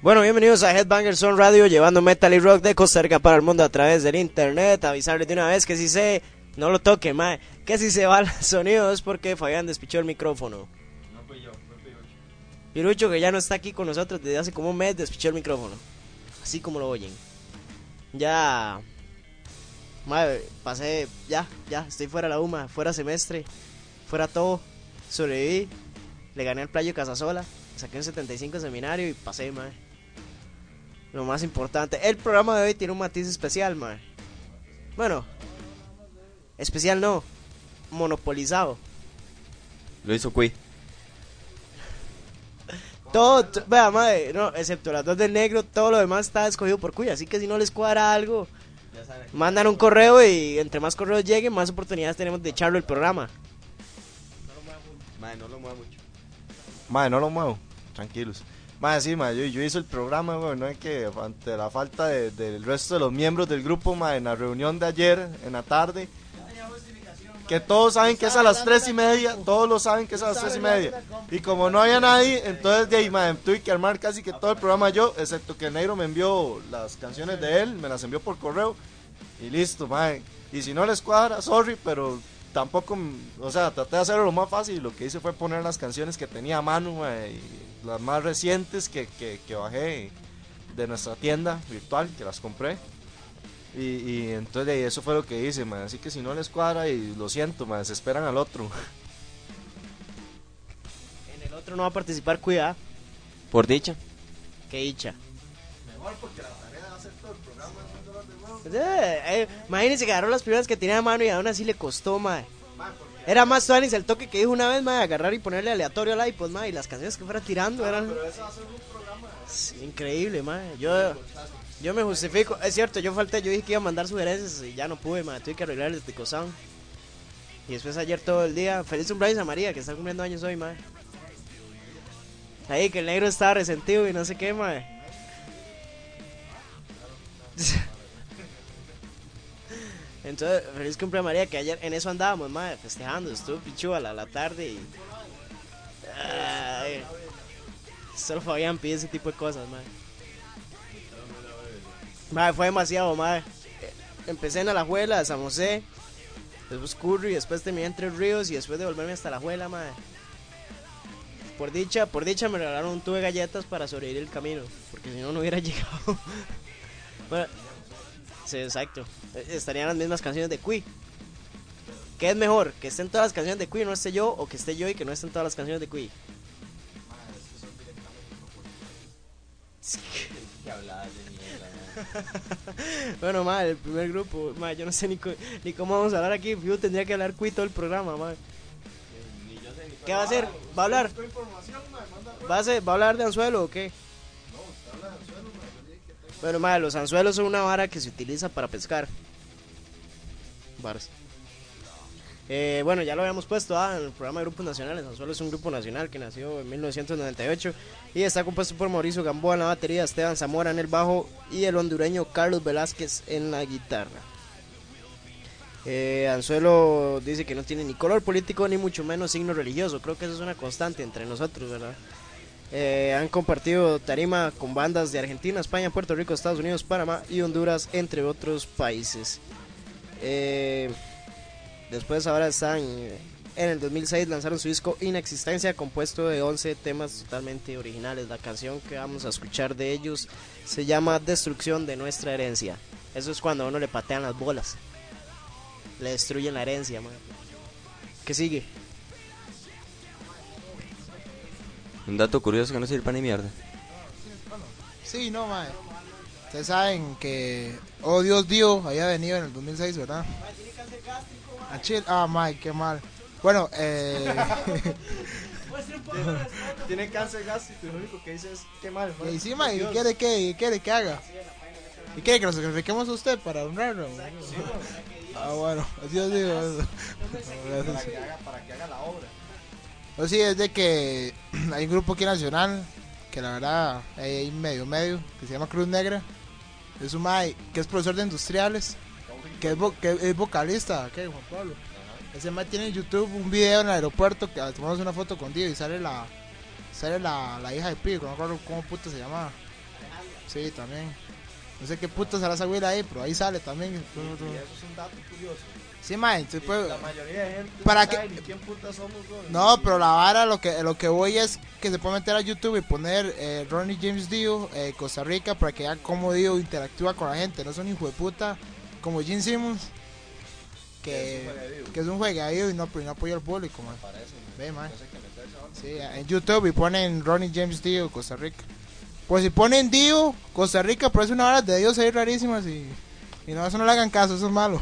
Bueno, bienvenidos a Headbangers on Radio, llevando metal y rock de Costa Rica para el mundo a través del internet. Avisarles de una vez que si se... No lo toque, mae. Que si se va el sonido es porque Fabián despichó el micrófono. No fui yo, fue Pirucho. Pirucho, que ya no está aquí con nosotros desde hace como un mes, despichó el micrófono. Así como lo oyen. Ya... Mae, pasé... Ya, estoy fuera de la UMA, fuera semestre, fuera todo. Sobreviví. Le gané al Playo Casasola. Saqué un 75 en seminario y pasé, mae. Lo más importante, el programa de hoy tiene un matiz especial, mae. Bueno, especial no, monopolizado. Lo hizo Cui. Todo, vea, mae, no, excepto las dos del negro, todo lo demás está escogido por Cuy. Así que si no les cuadra algo, mandan un correo y entre más correos lleguen, más oportunidades tenemos de echarlo el programa. Madre, no lo mueva mucho. Madre, no lo muevo, tranquilos. Madre, sí, madre, yo hice el programa, güey, no es que ante la falta del resto de los miembros del grupo, madre, en la reunión de ayer, en la tarde, que todos saben que es a las 3:30, todos lo saben que es a las 3:30, y como no había nadie, entonces de ahí, madre, tuve que armar casi que todo el programa yo, excepto que el negro me envió las canciones de él, me las envió por correo, y listo, madre, y si no les cuadra, sorry, pero tampoco, o sea, traté de hacerlo lo más fácil, y lo que hice fue poner las canciones que tenía a mano, madre, y las más recientes que bajé de nuestra tienda virtual, que las compré. Y entonces eso fue lo que hice, man. Así que si no les cuadra, y lo siento, man, se esperan al otro. En el otro no va a participar, cuidado. Por dicha. Qué dicha. Mejor porque la tarea de hacer todo el programa. Imagínense que agarró las primeras que tenía a mano y aún así le costó, mae. Era más tuanis el toque que dijo una vez, mae, agarrar y ponerle aleatorio al iPod, mae, y las canciones que fuera tirando eran... Pero eso va a ser un programa. Sí, increíble, mae. Yo me justifico, es cierto, yo falté, yo dije que iba a mandar sugerencias y ya no pude, mae, tuve que arreglar el Tico Sound. Y después ayer todo el día, feliz cumpleaños a María, que está cumpliendo años hoy, mae. Ahí que el negro estaba resentido y no sé qué, mae. Entonces, feliz cumpleaños María, que ayer en eso andábamos, madre, festejando, estuvo pichu a la tarde y... solo Fabián pide ese tipo de cosas, madre. Madre, fue demasiado, madre. Empecé en Alajuela, de San José, después Curry, después terminé en Tres Ríos y después de volverme hasta Alajuela, madre. Por dicha me regalaron un tubo de galletas para sobrevivir el camino, porque si no, no hubiera llegado. Bueno... Sí, exacto. Estarían las mismas canciones de Cui. ¿Qué es mejor? ¿Que estén todas las canciones de Cui y no esté yo? ¿O que esté yo y que no estén todas las canciones de Cui? Bueno, madre, el primer grupo, madre, yo no sé ni cómo vamos a hablar aquí. Yo tendría que hablar Cui todo el programa, madre. ¿Qué va a hacer? ¿Va a hablar? ¿Va a hablar de anzuelo o qué? Bueno, madre, los anzuelos son una vara que se utiliza para pescar. Varas. Bueno, ya lo habíamos puesto en el programa de grupos nacionales. Anzuelo es un grupo nacional que nació en 1998 y está compuesto por Mauricio Gamboa en la batería, Esteban Zamora en el bajo y el hondureño Carlos Velázquez en la guitarra. Anzuelo dice que no tiene ni color político ni mucho menos signo religioso. Creo que eso es una constante entre nosotros, ¿verdad? Han compartido tarima con bandas de Argentina, España, Puerto Rico, Estados Unidos, Panamá y Honduras, entre otros países. Después ahora están en el 2006 lanzaron su disco Inexistencia, compuesto de 11 temas totalmente originales. La canción que vamos a escuchar de ellos se llama Destrucción de Nuestra Herencia. Eso es cuando a uno le patean las bolas, le destruyen la herencia, man. ¿Qué sigue? Un dato curioso que no sirve para ni mierda. Sí, no, mae. Ustedes saben que Oh Dios Dio había venido en el 2006, ¿verdad? Mae, qué mal. Bueno, Tiene cáncer gástrico y lo único que dice es qué mal. y sí, mae, ¿y quiere que haga? ¿Y quiere que nos sacrifiquemos a usted para honrarlo? Sí, bueno, Dios Dio. para que haga la obra. Pues sí, es de que hay un grupo aquí nacional que la verdad hay medio que se llama Cruz Negra. Es un mae que es profesor de industriales, que es vocalista, ¿qué, Juan Pablo? Ese mae tiene en YouTube un video en el aeropuerto que tomamos una foto con Dio y sale la hija de Pico, no recuerdo cómo puta se llama. Sí, también. No sé qué puta será esa güila ahí, pero ahí sale también. Y eso es un dato curioso. Sí, mae, entonces, pues, La mayoría de gente ¿para no qué? sabe ni quién puta somos, güey. no, pero la vara, lo que voy es que se puede meter a YouTube y poner Ronnie James Dio, Costa Rica, para que vean cómo Dio interactúa con la gente. No son hijo de puta como Gene Simmons, que es un juegadillo y no apoya al público, man. Ve, man. Sí, en YouTube y ponen Ronnie James Dio, Costa Rica. Pues si ponen Dio, Costa Rica, pero es una vara de Dios ahí rarísimas y no, eso no le hagan caso, eso es malo.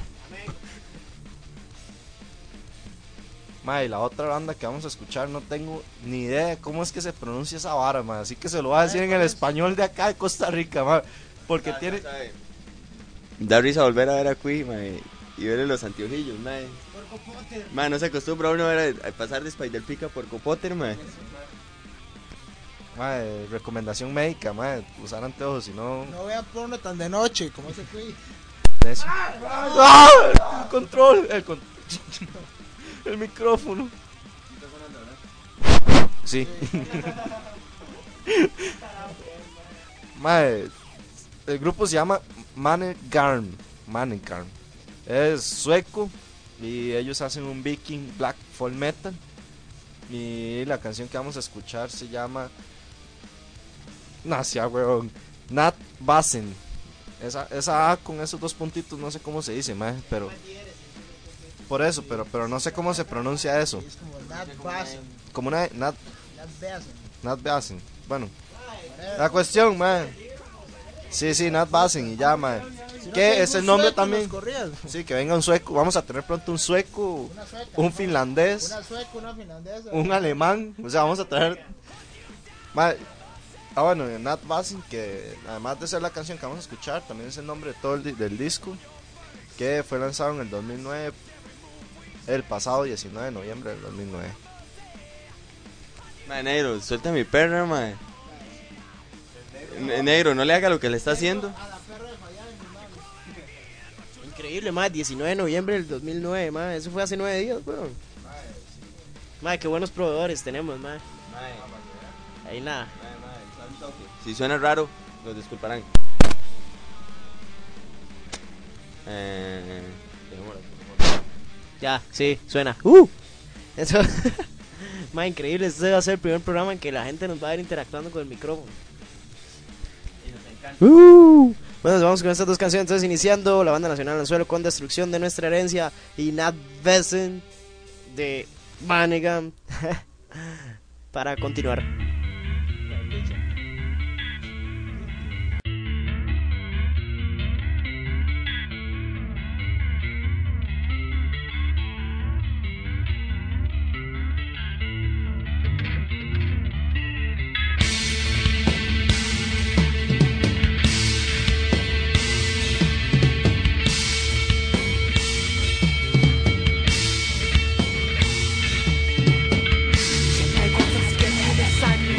Mae, la otra banda que vamos a escuchar no tengo ni idea de cómo es que se pronuncia esa vara, mae. Así que se lo voy a decir en el español de acá de Costa Rica, mae. Porque tiene... Da risa volver a ver a Cui, mae, y verle los anteojillos, mae. Mae, no se acostumbra uno a pasar de Spider Pica por Potter, mae. Mae, recomendación médica, mae. Usar anteojos, si no... No vean porno tan de noche, como ese fui. Necio. ¡Ah! El control. El micrófono. Sí. Mae, el grupo se llama Mannengarm. Es sueco y ellos hacen un viking black folk metal. Y la canción que vamos a escuchar se llama Nacia, weón. Nat Basen. Esa A con esos dos puntitos no sé cómo se dice, mae, pero por eso, pero no sé cómo se pronuncia eso. Es como Nat Basen. Como una Nat Basen. Nat Basen. Bueno, la cuestión, mae. Sí, Nat Basen y ya, mae. ¿Qué es el nombre también? Sí, que venga un sueco. Vamos a tener pronto un sueco, un finlandés, Una sueca, una finlandesa. un alemán. O sea, vamos a traer. Mae. Bueno, Nat Basen, que además de ser la canción que vamos a escuchar, también es el nombre de todo del disco, que fue lanzado en el 2009, el pasado 19 de noviembre del 2009. Mae, negro, suelta a mi perra, mae. Negro, no le haga lo que le está haciendo. Increíble, más 19 de noviembre del 2009, más eso fue hace 9 días, weón. Más qué buenos proveedores tenemos, más. Ahí nada. Si suena raro, los disculparán. Ya, sí, suena. Eso. Más increíble, este va a ser el primer programa en que la gente nos va a ir interactuando con el micrófono. Bueno, nos vamos con estas dos canciones. Entonces, iniciando la banda nacional Anzuelo con Destrucción de Nuestra Herencia y Nat Basen de Mannengarm para continuar. Sangre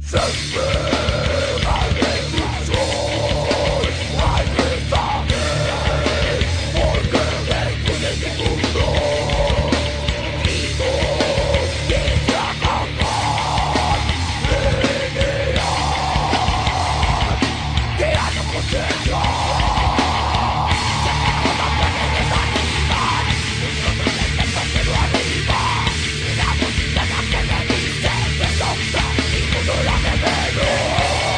Arriba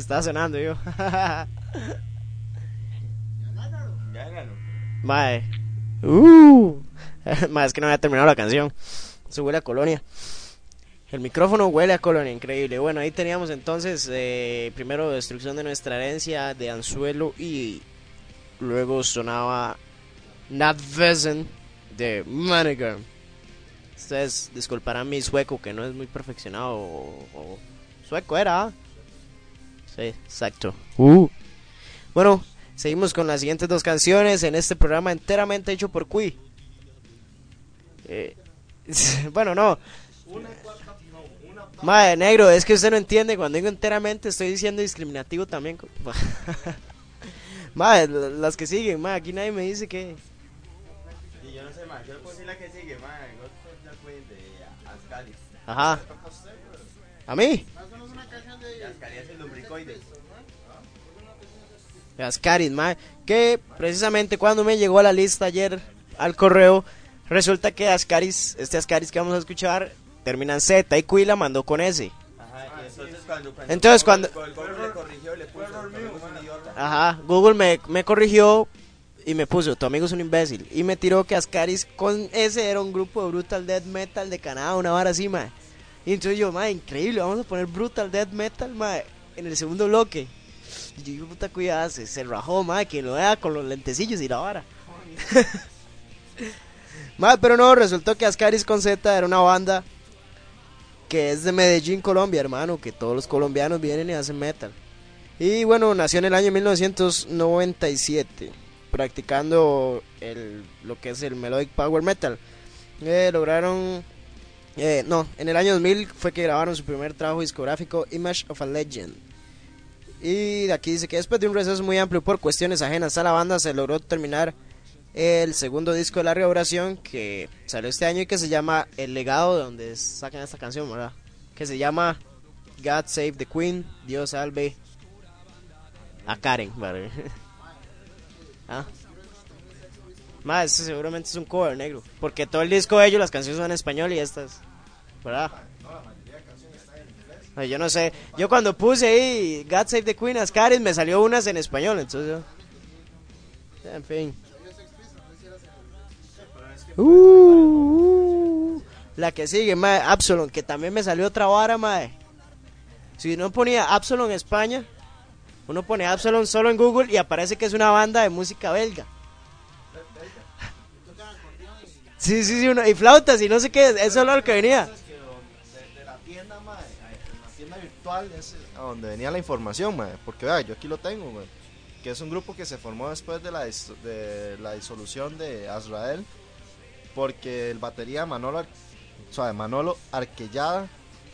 estaba sonando yo. Gánalo. Mae. Mae, es que no había terminado la canción. Se huele a colonia. El micrófono huele a colonia, increíble. Bueno, ahí teníamos entonces primero Destrucción de Nuestra Herencia de Anzuelo y luego sonaba Nattväsen de Manager. Ustedes disculparán mi sueco que no es muy perfeccionado o sueco era. ¿Ah? Sí, exacto. Bueno, seguimos con las siguientes dos canciones en este programa enteramente hecho por Cui. Bueno, no. Madre negro, es que usted no entiende. Cuando digo enteramente estoy diciendo discriminativo también. Madre, las que siguen, madre, aquí nadie me dice que... Y yo no sé más, yo le puedo decir la que sigue, man. God Save the Queen de Ascaris. Ajá. ¿A mí? Ascaris es el lumbricoide. Ascaris, madre. Que precisamente cuando me llegó a la lista ayer al correo, resulta que Ascaris, este Ascaris que vamos a escuchar, termina en Z y Cui la mandó con S. Ajá, y Entonces cuando... Google le corrigió, le puso, tu amigo es un idiota. Ajá, Google me corrigió y me puso, tu amigo es un imbécil. Y me tiró que Ascaris con S era un grupo de Brutal Death Metal de Canadá, una vara así, mae. Y entonces yo, mae, increíble, vamos a poner Brutal Death Metal, mae, en el segundo bloque. Y yo digo, puta, cuidado, se rajó, mae, quien lo vea con los lentecillos y la vara. Mae, pero no, resultó que Ascaris con Z era una banda que es de Medellín, Colombia, hermano, que todos los colombianos vienen y hacen metal. Y bueno, nació en el año 1997, practicando lo que es el Melodic Power Metal. Lograron... no, en el año 2000 fue que grabaron su primer trabajo discográfico, Image of a Legend. Y de aquí dice que después de un receso muy amplio por cuestiones ajenas a la banda, se logró terminar el segundo disco de Larga Duración, que salió este año y que se llama El Legado, de donde sacan esta canción, ¿verdad? Que se llama God Save the Queen, Dios salve a Karen, ¿vale? ¿Ah? Más, ese seguramente es un cover negro, porque todo el disco de ellos, las canciones son en español y estas, ¿verdad? Ay, yo no sé, yo cuando puse ahí God Save the Queen, Ascaris, me salió unas en español, entonces yo... En fin. La que sigue, mae, Absalom, que también me salió otra vara, mae. Si uno ponía Absalom España, uno pone Absalom solo en Google y aparece que es una banda de música belga. Sí, y flautas y no sé qué, eso es lo que venía. De la tienda, mae, la tienda virtual es a donde venía la información, mae, porque vea, yo aquí lo tengo, mae, que es un grupo que se formó después de la disolución de Azrael, porque el batería Manolo Arquellada,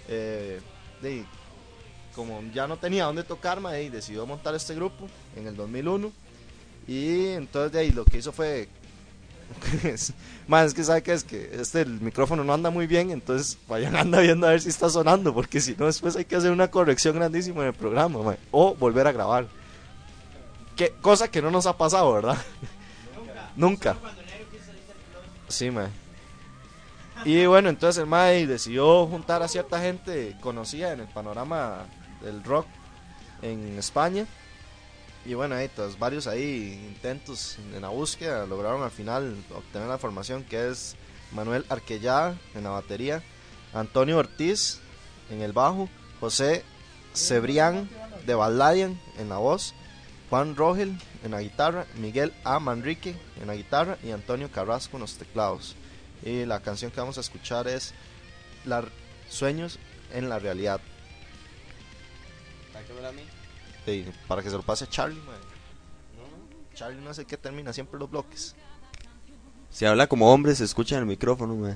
como ya no tenía dónde tocar, mae, decidió montar este grupo en el 2001, y entonces de ahí lo que hizo fue más es que sabe que es que el micrófono no anda muy bien, entonces vayan anda viendo a ver si está sonando, porque si no después hay que hacer una corrección grandísima en el programa, mae, o volver a grabar, cosa que no nos ha pasado, ¿verdad? Nunca. Sí, mae. Y bueno, entonces el mae decidió juntar a cierta gente conocida en el panorama del rock en España. Y bueno, ahí tras varios ahí intentos en la búsqueda, lograron al final obtener la formación, que es Manuel Arquellada en la batería, Antonio Ortiz en el bajo, José Cebrián de Balladian en la voz, Juan Rogel en la guitarra, Miguel A. Manrique en la guitarra y Antonio Carrasco en los teclados. Y la canción que vamos a escuchar es Sueños en la Realidad. Sáquemela a mí. Sí, para que se lo pase a Charlie, man. Charlie no sé qué termina siempre los bloques. Si habla como hombre, se escucha en el micrófono, man.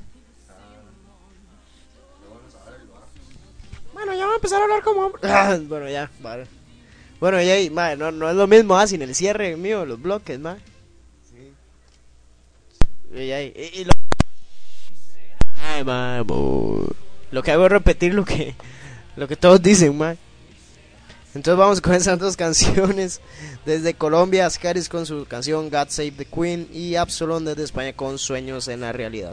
Bueno, ya va a empezar a hablar como hombre. Bueno, ya, vale. Bueno, ya, no es lo mismo, sin el cierre mío, los bloques, man. Sí. Y lo... Ay, man, lo que hago es repetir lo que todos dicen, man. Entonces vamos con esas dos canciones. Desde Colombia, Ascaris con su canción God Save the Queen y Absalom desde España con Sueños en la Realidad.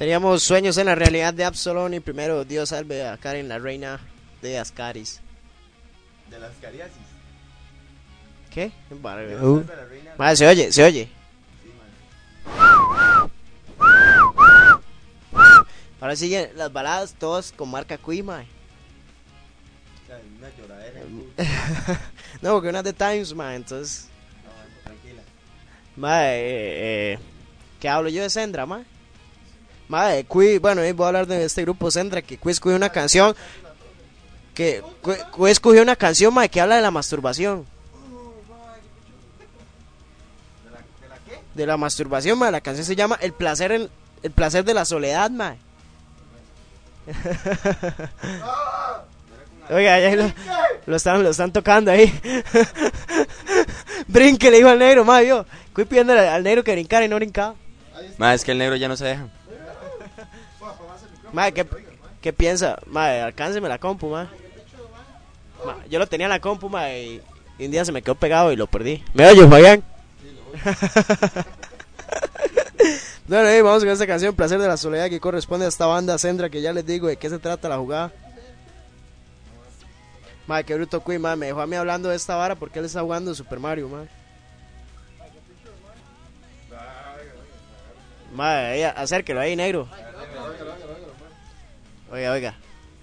Teníamos sueños en la realidad de Absalón y primero Dios salve a Karen, la reina de Ascaris. De las cariasis. ¿Qué? Salve a la reina. Madre, se oye. Sí, man. Ahora siguen las baladas todas con marca Cui, mae. O sea, una lloradera. No, porque una es de Times, mae, entonces... No, tranquila. Mae, ¿qué hablo yo de Sendra, mae? Mae, Cui, bueno, voy a hablar de este grupo Sendra, que Cui escogió una canción... Que Cui escogió una canción, mae, que habla de la masturbación. ¿De la qué? De la masturbación, mae, la canción se llama El placer de la soledad, mae. Oiga, ya lo están tocando ahí. Brinque, le dijo al negro, mae, yo. Cui pidiendo al negro que brincara y no brincaba. Más es que el negro ya no se deja. Mae, ¿qué piensa? Mae, alcánceme la compu, mae. Yo lo tenía en la compu, mae, y un día se me quedó pegado y lo perdí. ¿Me oyes, Fabián? Bueno, vamos con esta canción, Placer de la Soledad, que corresponde a esta banda Sendra, que ya les digo de qué se trata la jugada. Mae, qué bruto Cui, mae, me dejó a mí hablando de esta vara porque él está jugando Super Mario, mae. Mae, acérquelo ahí, negro. Oiga.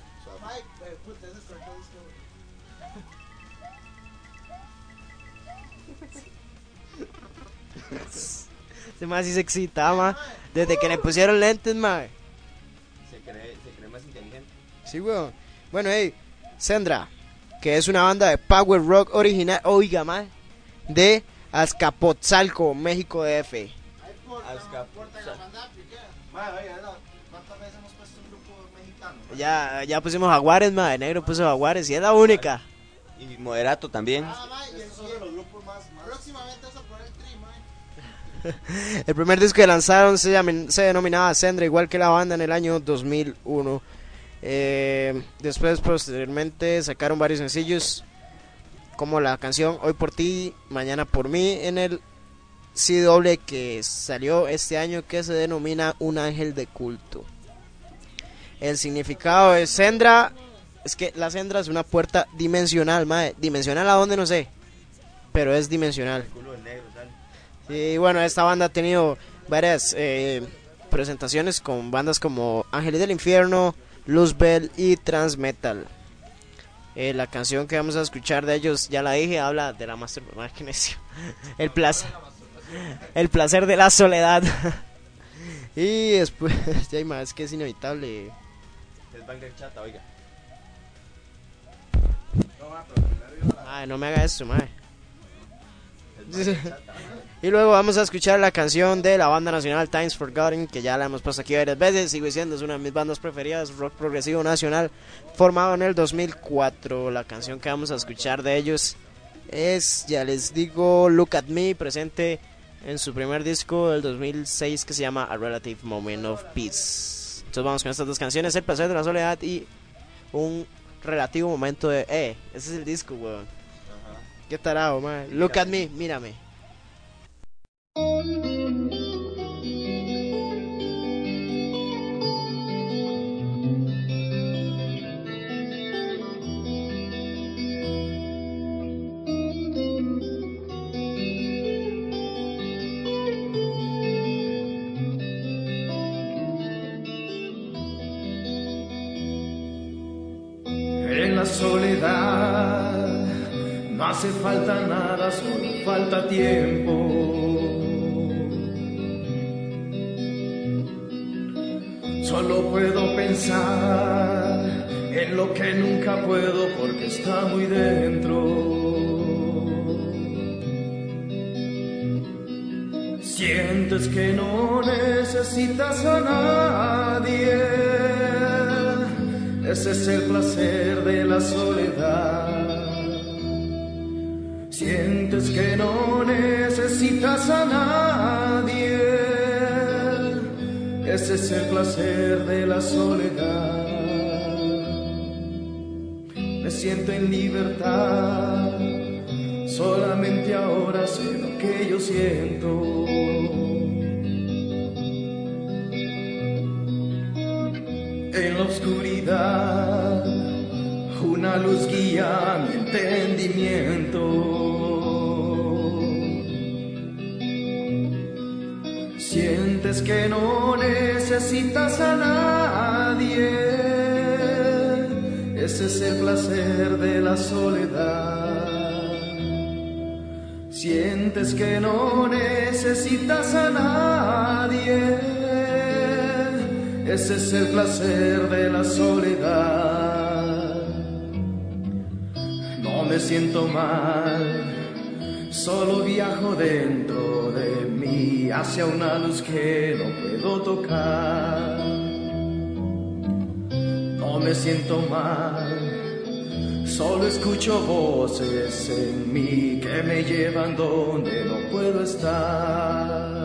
Este mae sí se excita, mae. Desde que le pusieron lentes, mae. Se cree más inteligente. Sí, weón. Bueno, Sendra, que es una banda de power rock original, oiga, mae, de Azcapotzalco, México DF. ¿Cuántas veces hemos puesto un grupo mexicano? Ya pusimos Jaguares, mae. Negro puso Jaguares y es la única. Y Moderato también. Esos son de los grupos más... Próximamente vas a poner el tri, mae. El primer disco que lanzaron se denominaba Sendra, igual que la banda, en el año 2001. Después, posteriormente, sacaron varios sencillos, como la canción Hoy por ti, Mañana por mí, en el CD que salió este año, que se denomina Un Ángel de Culto. El significado de Sendra es que la Sendra es una puerta dimensional, mae. Dimensional a dónde no sé, pero es dimensional. Y bueno, esta banda ha tenido varias presentaciones con bandas como Ángeles del Infierno, Luzbel y Transmetal. La canción que vamos a escuchar de ellos, ya la dije, habla de la masturbación. El placer de la soledad. Y después, ya hay más, que es inevitable. Es banger chata, oiga. Ay, no me haga eso, mae. Y luego vamos a escuchar la canción de la banda nacional Times Forgotten, que ya la hemos puesto aquí varias veces. Sigo diciendo, es una de mis bandas preferidas, rock progresivo nacional, formado en el 2004. La canción que vamos a escuchar de ellos es, ya les digo, Look at Me, presente en su primer disco del 2006, que se llama A Relative Moment of Peace. Entonces vamos con estas dos canciones, El placer de la soledad y Un relativo momento de... ese es el disco, weón. Qué tarado, man. Look at me, mírame. En la soledad no hace falta nada, solo falta tiempo. Solo puedo pensar en lo que nunca puedo porque está muy dentro. Sientes que no necesitas a nadie. Ese es el placer de la soledad. Sientes que no necesitas a nadie. Ese es el placer de la soledad. Me siento en libertad. Solamente ahora sé lo que yo siento. En la oscuridad, una luz guía mi entendimiento. Sientes que no necesitas a nadie. Ese es el placer de la soledad. Sientes que no necesitas a nadie. Ese es el placer de la soledad. No me siento mal, solo viajo dentro de mí hacia una luz que no puedo tocar. No me siento mal, solo escucho voces en mí que me llevan donde no puedo estar.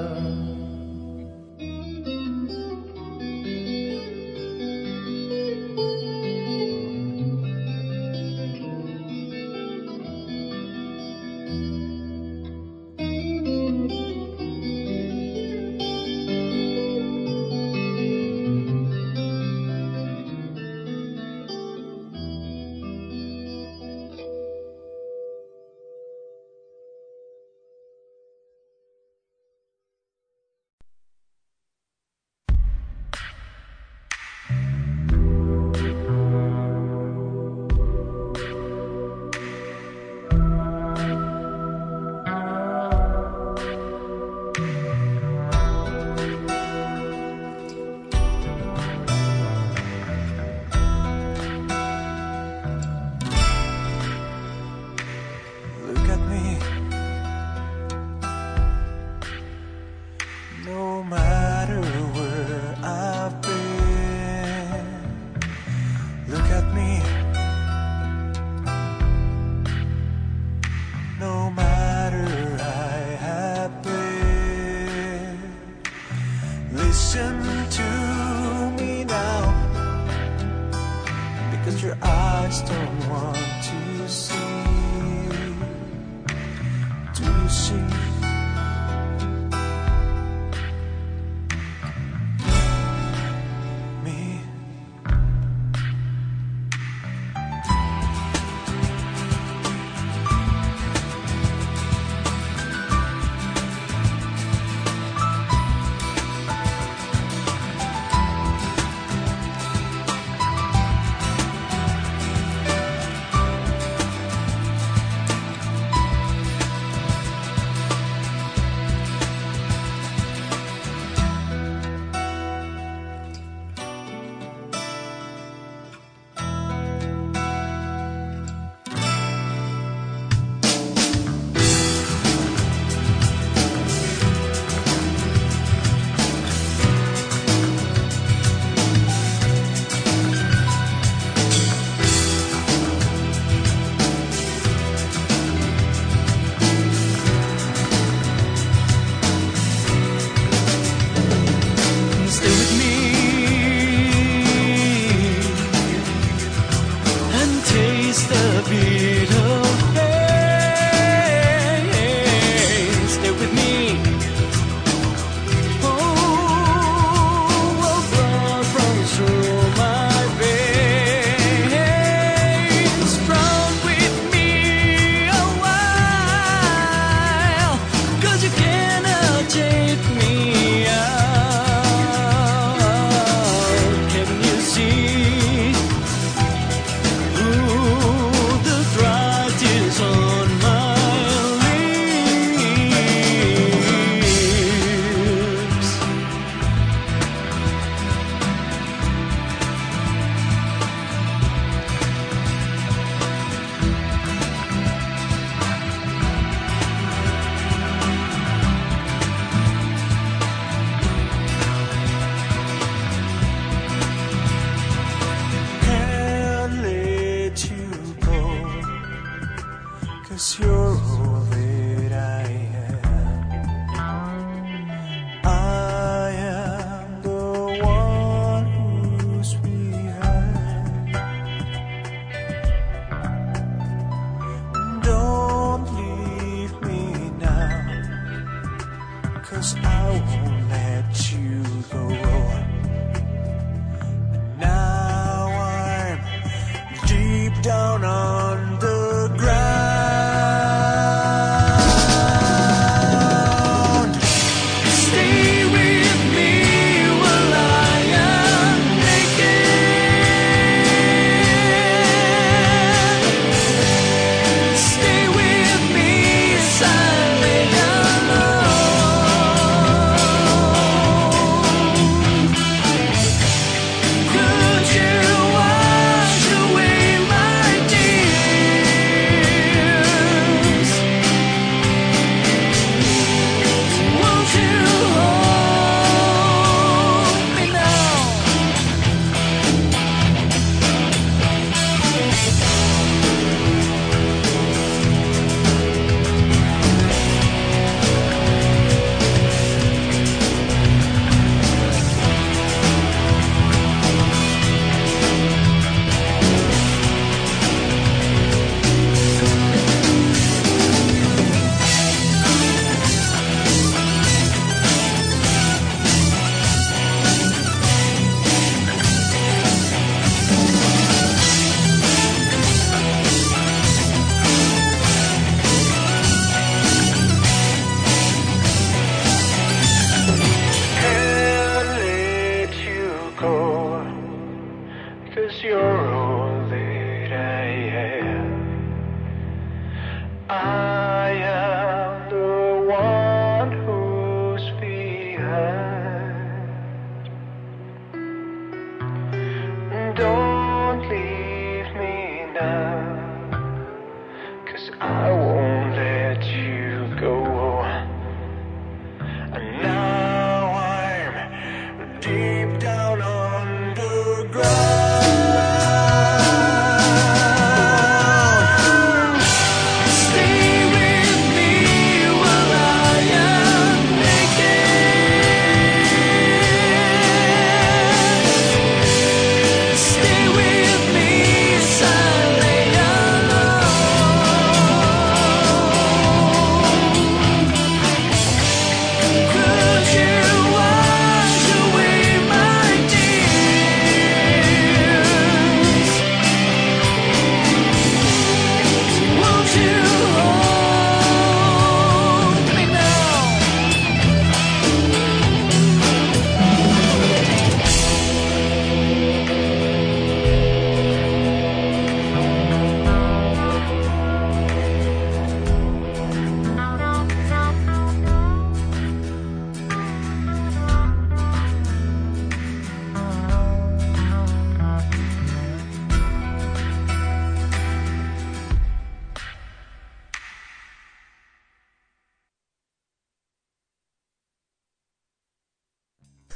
I won't let you go. Now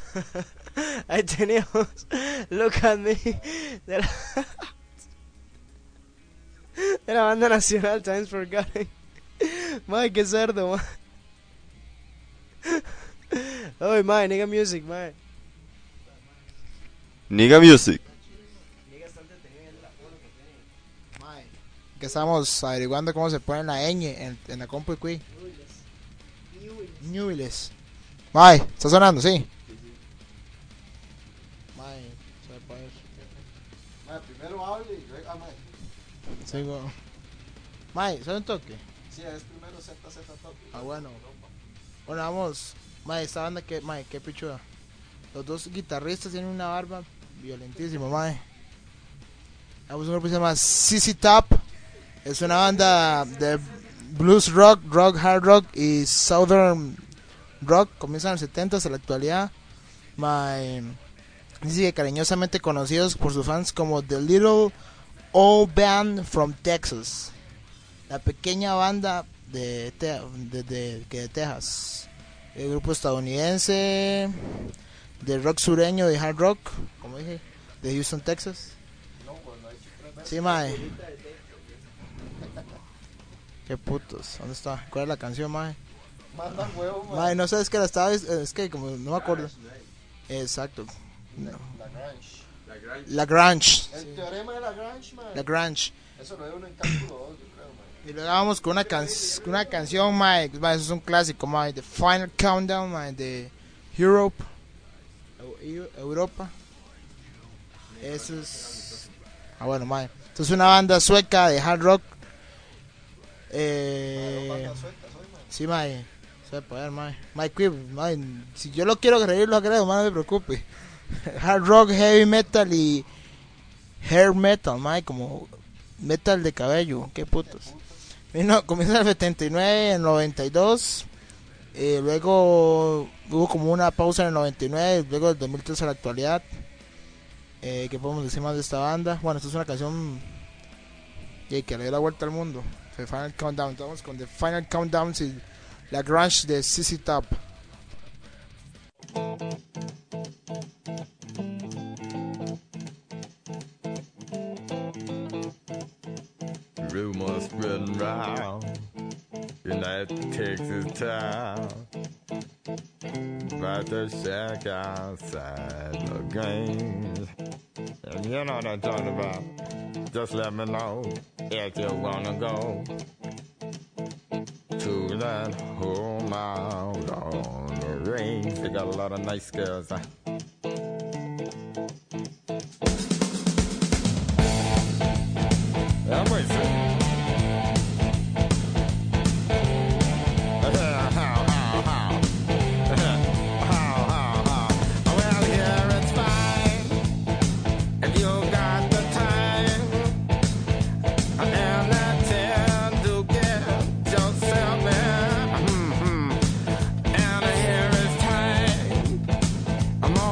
Ahí teníamos Look at Me de la banda nacional Times Forgotten. Mae, qué cerdo, mae. Ay, mae, nigga music, mae. Nigga Music. Mae, que estamos averiguando cómo se pone la ñ en la compu de Cui. Newbiles. Mae, ¿está sonando? Sí. Mae, se va a poner. Mae, primero hable y luego. Mae. Sí, güey. Mae, ¿sabe un toque? Sí, es primero ZZ Top. Ah, bueno. Bueno, vamos. Mae, esta banda que, mae, qué pichuda. Los dos guitarristas tienen una barba violentísima, mae. Vamos a un grupo que se llama CC Top. Es una banda de blues rock, rock, hard rock y southern rock. Comienzan en los 70 hasta la actualidad. Mae, dice que cariñosamente conocidos por sus fans como The Little Old Band from Texas. La pequeña banda de Texas. El grupo estadounidense de rock sureño, de hard rock, como dije, de Houston, Texas. Sí, mae. Qué putos. ¿Dónde está? ¿Cuál es la canción, mae? Manda huevo, mae. Mae, no sé, es que la estaba, es que como no me acuerdo. Exacto. No. Lagrange. El teorema de Lagrange, mae. Lagrange. Eso lo ve uno en cálculo 2, yo creo, mae. Y luego vamos con una canción, mae. Eso es un clásico, mae. The Final Countdown, mae, de Europe. Europa. Eso es. Ah, bueno, mae. Esto es una banda sueca de hard rock. Sí, mae. Se va a poder, mae. Mae, si yo lo quiero creer, lo agrego, mae, no me preocupe. Hard rock, heavy metal y hair metal, mae, como metal de cabello. Qué putos. Comienza en el 79, en el 92. Luego hubo como una pausa en el 99, luego del 2003 a la actualidad. ¿Qué podemos decir más de esta banda? Bueno, esta es una canción que le dio la vuelta al mundo. The Final Countdown. Estamos con The Final Countdown y Lagrange de CC Top. Rumors spreading round in that Texas town about the shack outside the game. And you know what I'm talking about. Just let me know if you wanna go to that home out on the range. They got a lot of nice girls. I'm waiting. I'm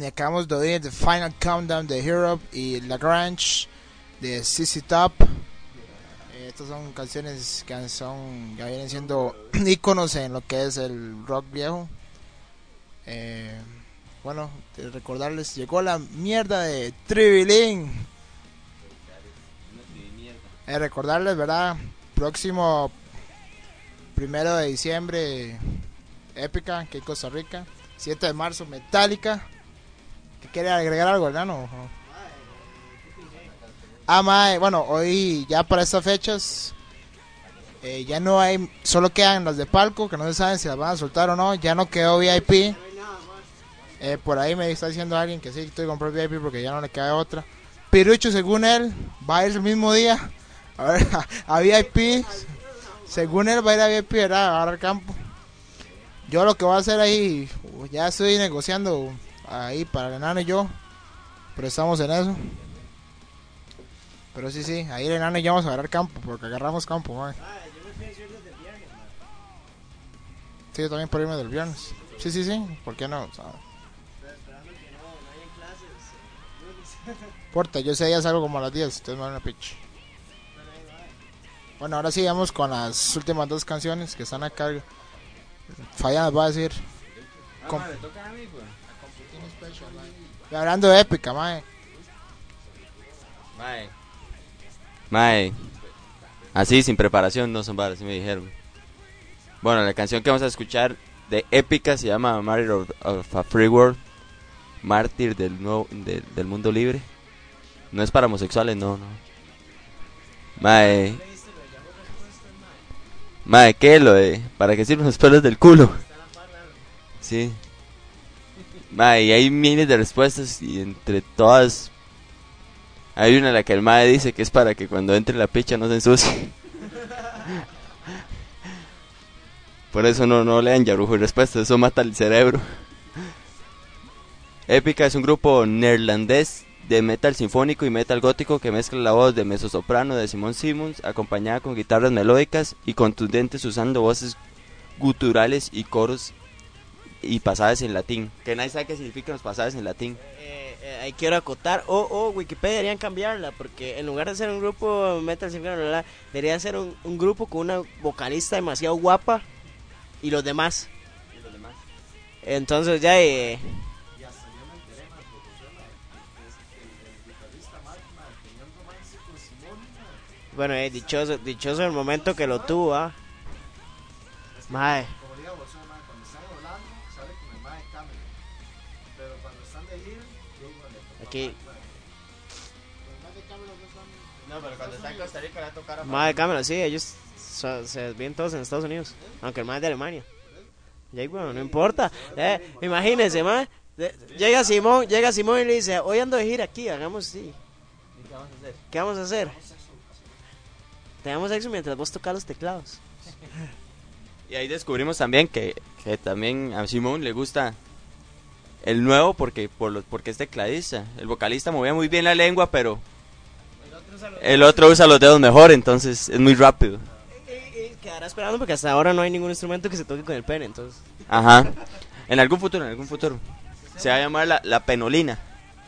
acabamos de oír The Final Countdown de Europe y Lagrange de CC Top. Estas son canciones que ya vienen siendo íconos en lo que es el rock viejo. Bueno, recordarles, llegó la mierda de Tribilín. Recordarles, ¿verdad? Próximo 1 de diciembre, Épica, que en Costa Rica. 7 de marzo, Metallica. ¿Qué quiere agregar algo, hermano? Mae, bueno, hoy ya para estas fechas ya no hay, solo quedan las de palco, que no se saben si las van a soltar o no. Ya no quedó VIP. Por ahí me está diciendo alguien que sí, estoy comprando VIP porque ya no le queda otra. Pirucho, según él, va a ir el mismo día a ver a VIP. Según él va a ir a VIP, ¿verdad? A agarrar campo. Yo lo que voy a hacer ahí, ya estoy negociando ahí para el enano y yo, pero estamos en eso. Pero sí, ahí el enano y yo vamos a agarrar campo, porque agarramos campo, man. Sí, yo también por irme del viernes. Sí, ¿por qué no? Porta, yo ese día salgo como a las 10, ustedes me van a pitch. Bueno, ahora sí vamos con las últimas 2 canciones que están acá. Falla nos va a decir. Me toca a mí, pues. Y hablando de Épica, mae. Mae. Así, sin preparación, no son varas, así me dijeron. Bueno, la canción que vamos a escuchar de Épica se llama Martyr of a Free World. Mártir del mundo libre. No es para homosexuales, no. Mae, ¿qué? ¿Para qué sirven los pelos del culo? Sí. Mae, y hay miles de respuestas y entre todas hay una en la que el mae dice que es para que cuando entre la picha no se ensucie. Por eso no lean Yarujo y respuestas, eso mata el cerebro. Épica es un grupo neerlandés de metal sinfónico y metal gótico que mezcla la voz de mezzosoprano de Simon Simmons acompañada con guitarras melódicas y contundentes usando voces guturales y coros y pasajes en latín. Que nadie sabe qué significan los pasajes en latín. Ahí quiero acotar, Wikipedia deberían cambiarla, porque en lugar de ser un grupo metal sinfónico, debería ser un grupo con una vocalista demasiado guapa y los demás. Entonces ya... Bueno, dichoso el momento que lo tuvo, ¿ah? Mae. Como digamos, cuando están en Orlando, sale con el mae Cameron. Pero cuando están de gira, aquí. No, pero cuando está en Costa Rica le va a tocar a Mae Cameron, sí, ellos se ven todos en Estados Unidos. Aunque el mae es de Alemania. Y ahí, bueno, no importa. Imagínense, mae. Llega Simón y le dice: hoy ando de gira aquí, hagamos así. ¿Qué vamos a hacer? Tenemos sexo mientras vos tocas los teclados. Y ahí descubrimos también que también a Simón le gusta el nuevo porque es tecladista. El vocalista movía muy bien la lengua, pero el otro usa los dedos mejor, entonces es muy rápido. Y quedará esperando porque hasta ahora no hay ningún instrumento que se toque con el pene, entonces. Ajá. En algún futuro. Se va a llamar la penolina.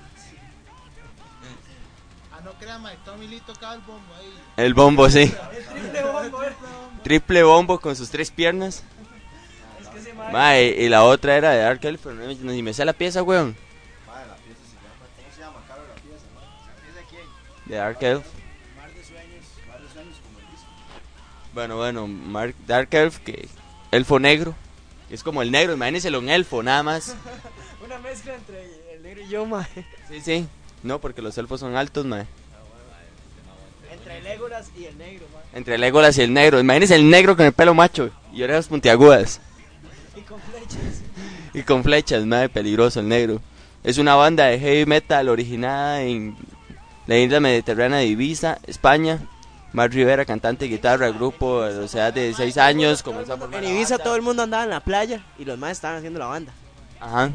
No crean, Mike, Tommy Lee tocaba el bombo ahí. El bombo, sí. El Triple bombo con sus 3 piernas. Mae, y la otra era de Dark Elf, pero ni me sé la pieza, weón. Madre, la pieza se llama, ¿cómo se llama? Caro, la pieza, ¿la pieza de quién? De Dark Elf. Mar de sueños como el disco. Bueno, Dark Elf, que elfo negro. Es como el negro, imagínenselo un elfo, nada más. Una mezcla entre el negro y yo, mae. Sí. No, porque los elfos son altos, mae. Entre el Legolas y el negro, mae. Entre el Legolas y el negro. Imagínense el negro con el pelo macho y orejas puntiagudas. Y con flechas. Y con flechas, mae, peligroso el negro. Es una banda de heavy metal originada en la isla mediterránea de Ibiza, España. Mar Rivera, cantante de guitarra, el grupo a la edad de 16 años. Comenzó a formar en Ibiza todo el mundo andaba en la playa y los más estaban haciendo la banda. Ajá.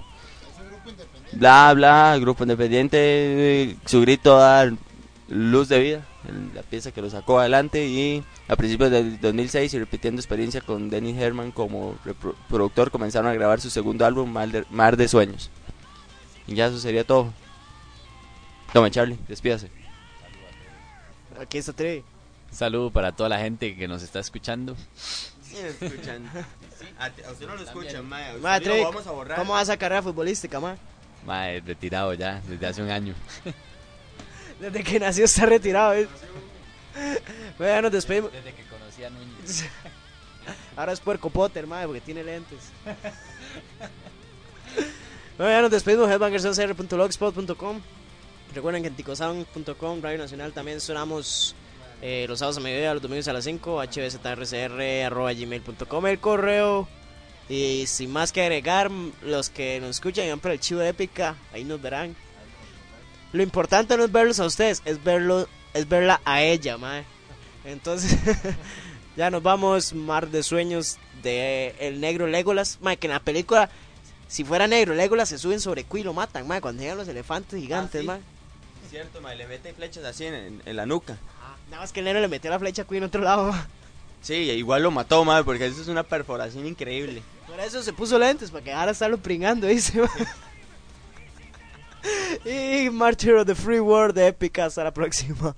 Bla, grupo independiente. Su grito da luz de vida, la pieza que lo sacó adelante. Y a principios del 2006, y repitiendo experiencia con Dennis Herman como productor, comenzaron a grabar su segundo álbum, Mar de Sueños. Y ya eso sería todo. Tome, Charlie, despídase. Aquí está Trevi. Un saludo para toda la gente que nos está escuchando. Sí, escuchan. A usted no lo escuchan, mae. Mae, Trevi, vamos a borrar. ¿cómo va esa carrera futbolística, mae? Mae, retirado ya desde hace un año. Desde que nació está retirado, ¿eh? Bueno, ya nos despedimos. Desde que conocí a Núñez. Ahora es Puerco Potter, madre, porque tiene lentes. Bueno, ya nos despedimos. headbangersonCR.blogspot.com. Recuerden que en ticosound.com, Radio Nacional, también sonamos los sábados a mediodía, los domingos a las 5. hbzrcr@gmail.com, el correo. Y sin más que agregar, los que nos escuchan y van por el Chivo de Épica, ahí nos verán. Lo importante no es verlos a ustedes, es verla a ella, madre. Entonces, ya nos vamos. Mar de Sueños de el negro Legolas. Madre, que en la película, si fuera negro Legolas, se suben sobre Q y lo matan, madre, cuando llegan los elefantes gigantes, sí. madre. Cierto, mae, le mete flechas así en la nuca. Nada más que el negro le metió la flecha a Q en otro lado, madre. Sí, igual lo mató, mae, porque eso es una perforación increíble. Por eso se puso lentes, para que dejara de estarlo pringando, dice, madre. Y Martyr of the Free World de Épica. Hasta la próxima.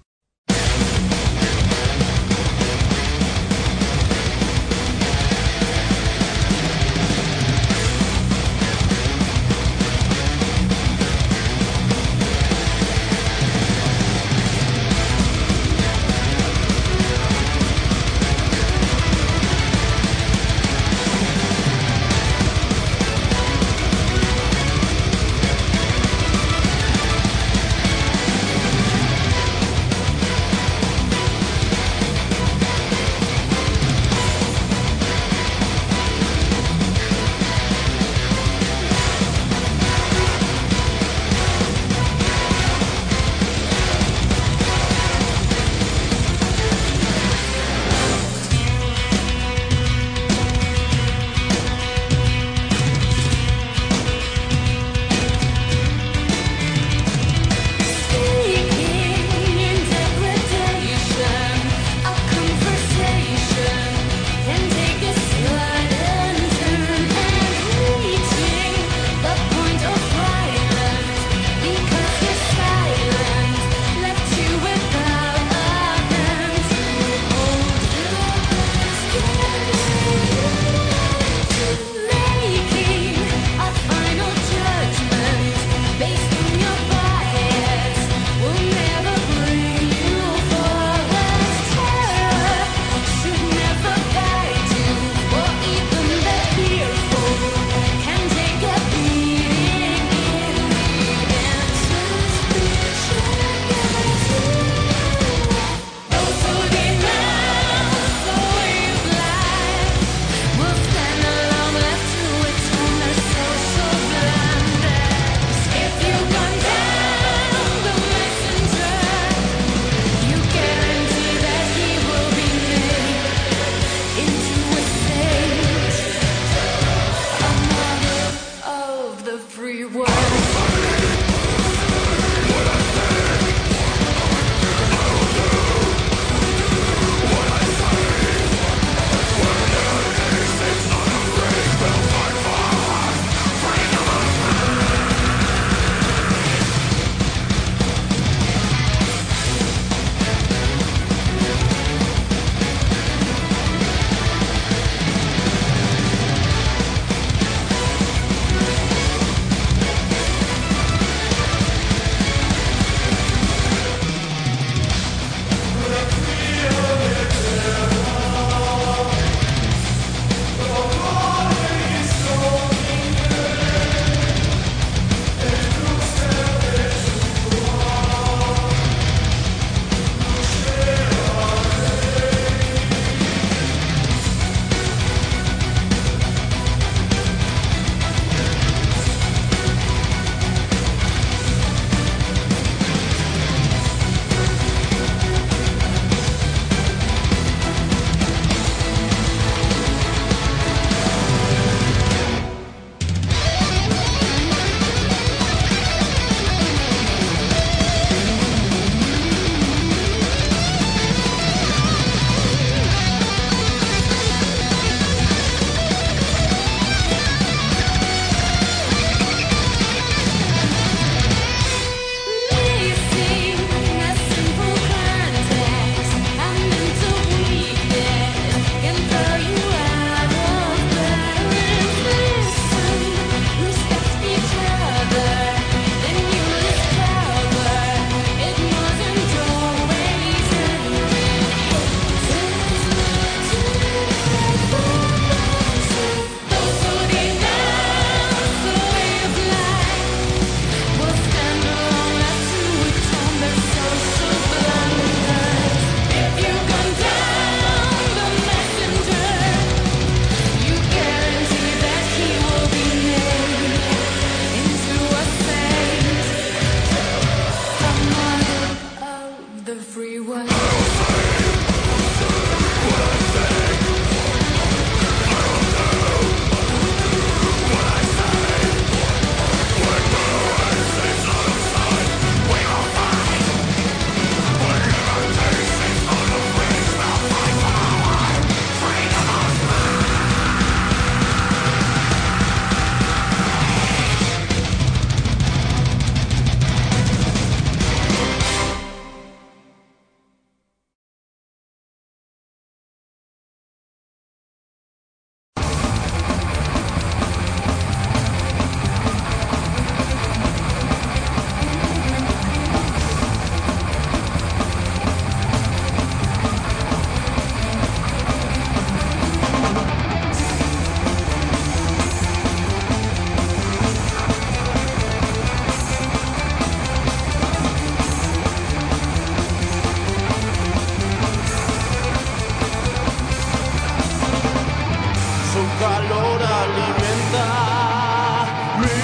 su calor alimenta mi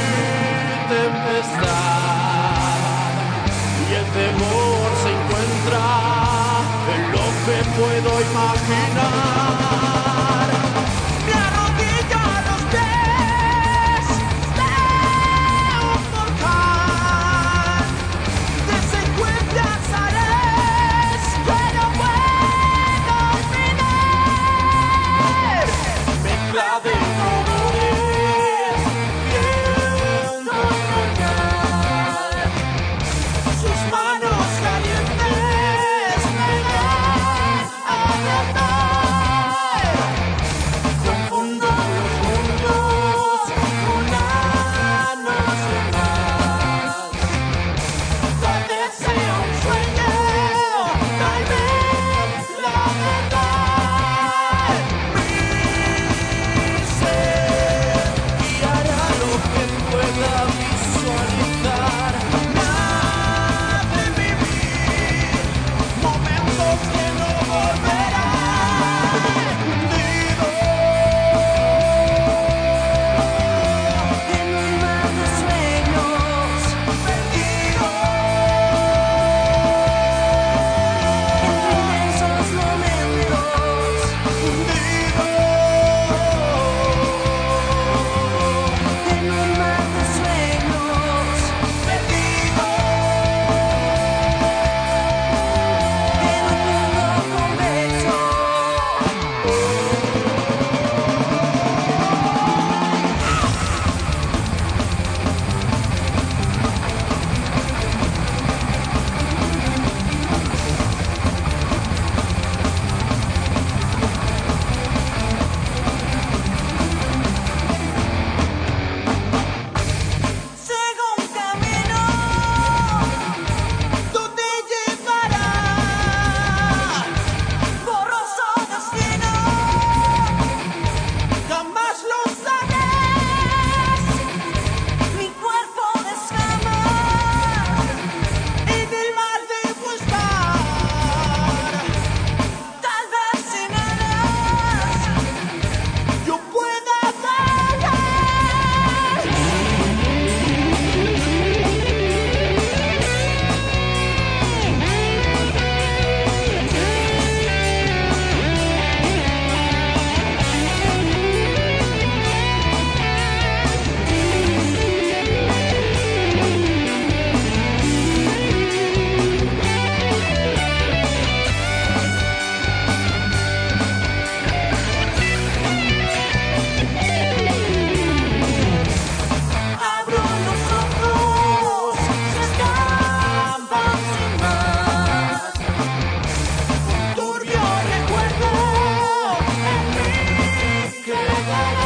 tempestad y el temor se encuentra en lo que puedo imaginar. Me arrodillo a los pies de un volcán, de secuencias ares que no puedo olvidar. Mezcla de colores, viento invernal, sus manos calientes me dan a tratar. Confundo los mundos, una noche más. Tal vez sea un sueño, tal vez la verdad. Mi ser guiará lo que pueda visualizar. Nada de vivir momentos que no volverán. Hundido en un mar de sueños, perdido entre inmensos momentos. Hundido en un mar de sueños, perdido en un mundo convexo. Sigo un camino donde llevará borroso destino. Jamás lo sabrás. Mi cuerpo descama en el mar debo estar. Tal vez sin alas yo pueda volar. Abro los ojos, se escapan sin más. Un turbio recuerdo en mí quedará.